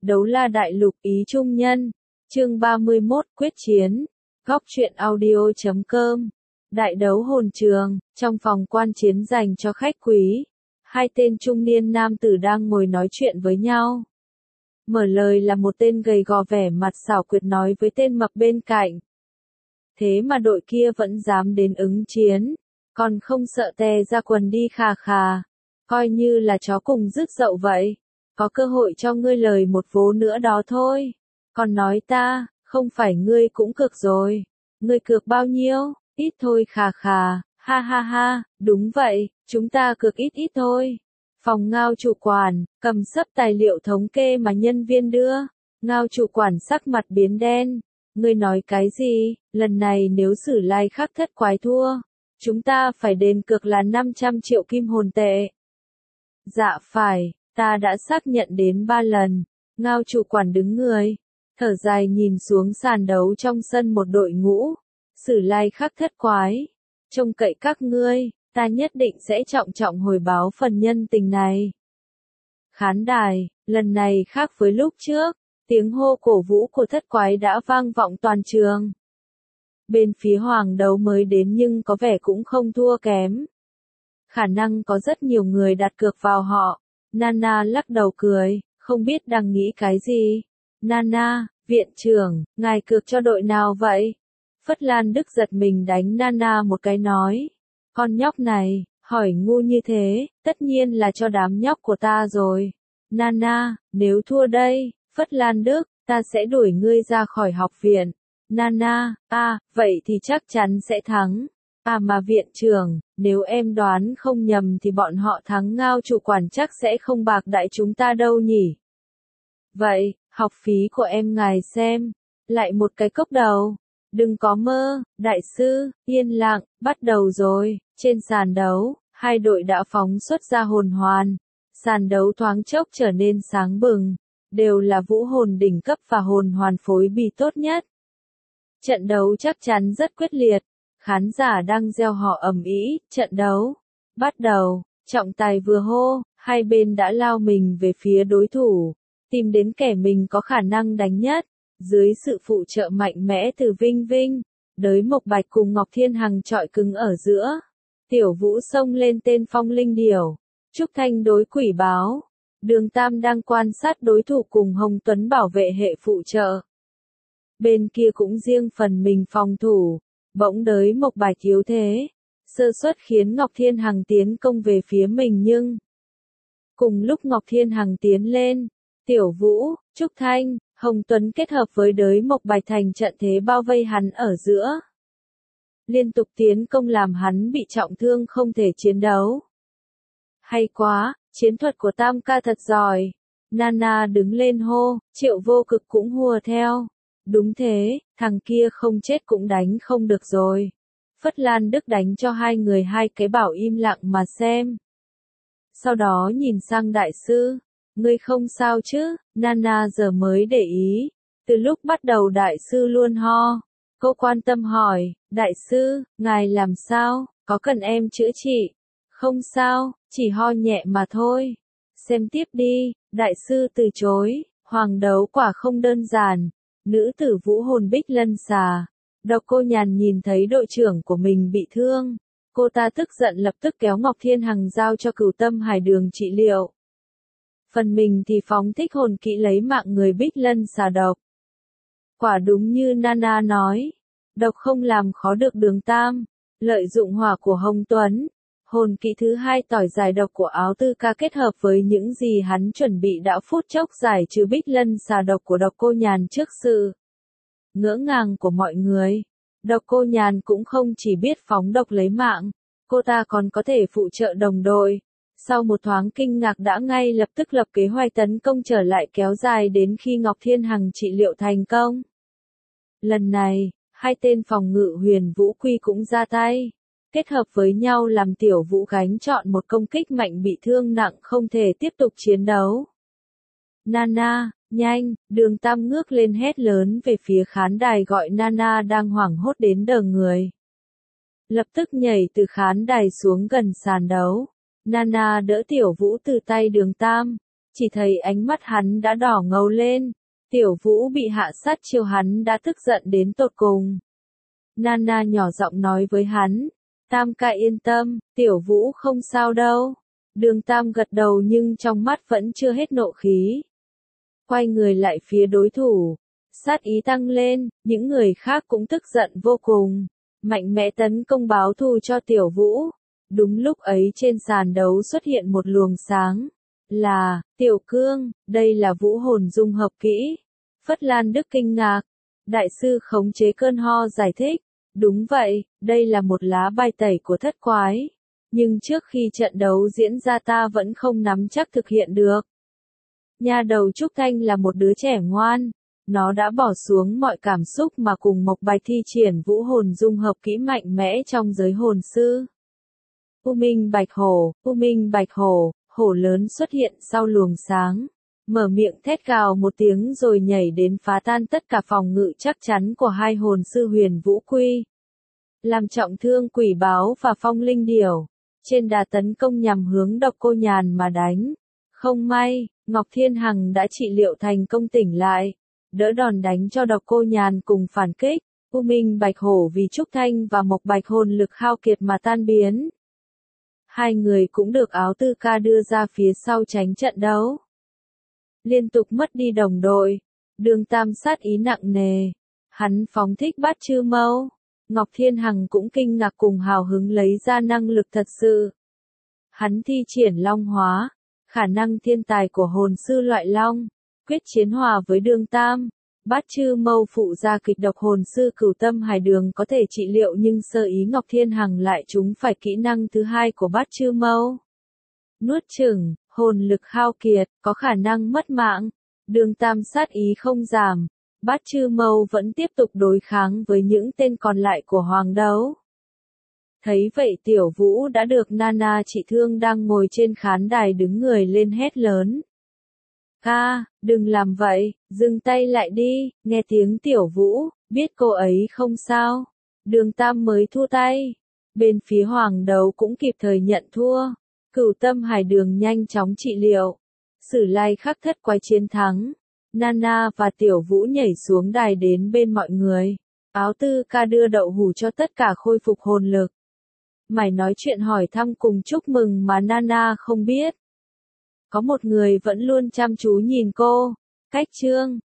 Đấu La Đại Lục ý trung nhân. Chương 31 quyết chiến. Góc truyện audio.com. Đại đấu hồn trường, trong phòng quan chiến dành cho khách quý. Hai tên trung niên nam tử đang ngồi nói chuyện với nhau. Mở lời là một tên gầy gò vẻ mặt xảo quyệt nói với tên mập bên cạnh. Thế mà đội kia vẫn dám đến ứng chiến, còn không sợ tè ra quần đi khà khà. Coi như là chó cùng rước dậu vậy. Có cơ hội cho ngươi lời một vố nữa đó thôi. Còn nói ta, không phải ngươi cũng cược rồi. Ngươi cược bao nhiêu? Ít thôi khà khà, ha ha ha, đúng vậy, chúng ta cược ít ít thôi. Phòng Ngao chủ quản, cầm sấp tài liệu thống kê mà nhân viên đưa. Ngao chủ quản sắc mặt biến đen. Ngươi nói cái gì? Lần này nếu Sử Lai Khắc thất quái thua, chúng ta phải đền cược là 500 triệu kim hồn tệ. Dạ phải, ta đã xác nhận đến 3 lần. Ngao chủ quản đứng người, thở dài nhìn xuống sàn đấu trong sân một đội ngũ. Sử Lai Khắc thất quái, trông cậy các ngươi, ta nhất định sẽ trọng trọng hồi báo phần nhân tình này. Khán đài, lần này khác với lúc trước, tiếng hô cổ vũ của thất quái đã vang vọng toàn trường. Bên phía hoàng đấu mới đến nhưng có vẻ cũng không thua kém. Khả năng có rất nhiều người đặt cược vào họ. Nana lắc đầu cười, không biết đang nghĩ cái gì. Nana, viện trưởng, ngài cược cho đội nào vậy? Phất Lan Đức giật mình đánh Nana một cái nói. Con nhóc này, hỏi ngu như thế, tất nhiên là cho đám nhóc của ta rồi. Nana, nếu thua đây, Phất Lan Đức, ta sẽ đuổi ngươi ra khỏi học viện. Nana, vậy thì chắc chắn sẽ thắng. Mà viện trưởng, nếu em đoán không nhầm thì bọn họ thắng. Ngao chủ quản chắc sẽ không bạc đãi chúng ta đâu nhỉ. Vậy, học phí của em ngài xem. Lại một cái cốc đầu. Đừng có mơ, đại sư, yên lặng, bắt đầu rồi. Trên sàn đấu, hai đội đã phóng xuất ra hồn hoàn. Sàn đấu thoáng chốc trở nên sáng bừng. Đều là vũ hồn đỉnh cấp và hồn hoàn phối bì tốt nhất. Trận đấu chắc chắn rất quyết liệt. Khán giả đang reo hò ầm ĩ, trận đấu bắt đầu. Trọng tài vừa hô, hai bên đã lao mình về phía đối thủ, tìm đến kẻ mình có khả năng đánh nhất. Dưới sự phụ trợ mạnh mẽ từ Vinh Vinh, Đới Mộc Bạch cùng Ngọc Thiên Hằng chọi cứng ở giữa. Tiểu Vũ xông lên tên Phong Linh Điểu, Trúc Thanh đối Quỷ Báo. Đường Tam đang quan sát đối thủ cùng Hồng Tuấn bảo vệ hệ phụ trợ. Bên kia cũng riêng phần mình phòng thủ. Bỗng Đới Mộc Bạch yếu thế, sơ suất khiến Ngọc Thiên Hằng tiến công về phía mình nhưng cùng lúc Ngọc Thiên Hằng tiến lên, Tiểu Vũ, Trúc Thanh, Hồng Tuấn kết hợp với Đới Mộc Bạch thành trận thế bao vây hắn ở giữa. Liên tục tiến công làm hắn bị trọng thương không thể chiến đấu. Hay quá, chiến thuật của Tam ca thật giỏi. Nana đứng lên hô, Triệu Vô Cực cũng hùa theo. Đúng thế, thằng kia không chết cũng đánh không được rồi. Phất Lan Đức đánh cho hai người hai cái bảo im lặng mà xem. Sau đó nhìn sang đại sư. Ngươi không sao chứ? Nana giờ mới để ý. Từ lúc bắt đầu đại sư luôn ho. Cô quan tâm hỏi, đại sư, ngài làm sao? Có cần em chữa trị? Không sao, chỉ ho nhẹ mà thôi. Xem tiếp đi, đại sư từ chối. Hoàng đấu quả không đơn giản. Nữ tử vũ hồn Bích Lân Xà. Độc Cô Nhàn nhìn thấy đội trưởng của mình bị thương. Cô ta tức giận lập tức kéo Ngọc Thiên Hằng giao cho Cửu Tâm Hải Đường trị liệu. Phần mình thì phóng thích hồn kỹ lấy mạng người Bích Lân Xà độc. Quả đúng như Nana nói. Độc không làm khó được Đường Tam. Lợi dụng hỏa của Hồng Tuấn. Hồn kỹ thứ hai tỏi giải độc của Áo Tư Ca kết hợp với những gì hắn chuẩn bị đã phút chốc giải trừ Bích Lân Xà độc của Độc Cô Nhàn trước sự ngỡ ngàng của mọi người. Độc Cô Nhàn cũng không chỉ biết phóng độc lấy mạng, cô ta còn có thể phụ trợ đồng đội. Sau một thoáng kinh ngạc đã ngay lập tức lập kế hoạch tấn công trở lại kéo dài đến khi Ngọc Thiên Hằng trị liệu thành công. Lần này, hai tên phòng ngự Huyền Vũ Quy cũng ra tay. Kết hợp với nhau làm Tiểu Vũ gánh chọn một công kích mạnh bị thương nặng không thể tiếp tục chiến đấu. Nana, nhanh, Đường Tam ngước lên hét lớn về phía khán đài gọi Nana đang hoảng hốt đến đờ người. Lập tức nhảy từ khán đài xuống gần sàn đấu. Nana đỡ Tiểu Vũ từ tay Đường Tam. chỉ thấy ánh mắt hắn đã đỏ ngầu lên. Tiểu Vũ bị hạ sát chiêu hắn đã tức giận đến tột cùng. Nana nhỏ giọng nói với hắn, Tam ca yên tâm, Tiểu Vũ không sao đâu. Đường Tam gật đầu nhưng trong mắt vẫn chưa hết nộ khí. Quay người lại phía đối thủ, sát ý tăng lên, những người khác cũng tức giận vô cùng, mạnh mẽ tấn công báo thù cho Tiểu Vũ. Đúng lúc ấy trên sàn đấu xuất hiện một luồng sáng, là, Tiểu Cương, đây là vũ hồn dung hợp kỹ. Phất Lan Đức kinh ngạc, đại sư khống chế cơn ho giải thích, đúng vậy, đây là một lá bài tẩy của thất quái. Nhưng trước khi trận đấu diễn ra ta vẫn không nắm chắc thực hiện được. Nha đầu Trúc Thanh là một đứa trẻ ngoan, nó đã bỏ xuống mọi cảm xúc mà cùng Mộc Bạch thi triển vũ hồn dung hợp kỹ mạnh mẽ trong giới hồn sư. U Minh Bạch Hổ, hổ lớn xuất hiện sau luồng sáng, mở miệng thét gào một tiếng rồi nhảy đến phá tan tất cả phòng ngự chắc chắn của hai hồn sư Huyền Vũ Quy. Làm trọng thương Quỷ Báo và Phong Linh Điểu, trên đà tấn công nhằm hướng Độc Cô Nhàn mà đánh. Không may, Ngọc Thiên Hằng đã trị liệu thành công tỉnh lại, đỡ đòn đánh cho Độc Cô Nhàn cùng phản kích. U Minh Bạch Hổ vì Trúc Thanh và Mộc Bạch hồn lực hao kiệt mà tan biến. Hai người cũng được Áo Tư Ca đưa ra phía sau tránh trận đấu. Liên tục mất đi đồng đội, Đường Tam sát ý nặng nề. Hắn phóng thích Bát Chư Mâu. Ngọc Thiên Hằng cũng kinh ngạc cùng hào hứng lấy ra năng lực thật sự. Hắn thi triển Long Hóa, khả năng thiên tài của hồn sư loại Long, quyết chiến hòa với Đường Tam. Bát Chư Mâu phụ ra kịch độc hồn sư Cửu Tâm Hải Đường có thể trị liệu nhưng sơ ý Ngọc Thiên Hằng lại trúng phải kỹ năng thứ hai của Bát Chư Mâu. Nuốt chửng, hồn lực hao kiệt, có khả năng mất mạng. Đường Tam sát ý không giảm. Bát Chư Mâu vẫn tiếp tục đối kháng với những tên còn lại của Hoàng Đấu. Thấy vậy Tiểu Vũ đã được Nana trị thương đang ngồi trên khán đài đứng người lên hét lớn. Ca, đừng làm vậy, dừng tay lại đi, nghe tiếng Tiểu Vũ, biết cô ấy không sao. Đường Tam mới thua tay. Bên phía Hoàng Đấu cũng kịp thời nhận thua. Cửu Tâm Hải Đường nhanh chóng trị liệu. Sử Lai Khắc thất quái chiến thắng. Nana và Tiểu Vũ nhảy xuống đài đến bên mọi người. Áo Tư Ca đưa đậu hũ cho tất cả khôi phục hồn lực. Mày nói chuyện hỏi thăm cùng chúc mừng mà Nana không biết. Có một người vẫn luôn chăm chú nhìn cô. Cách Trương,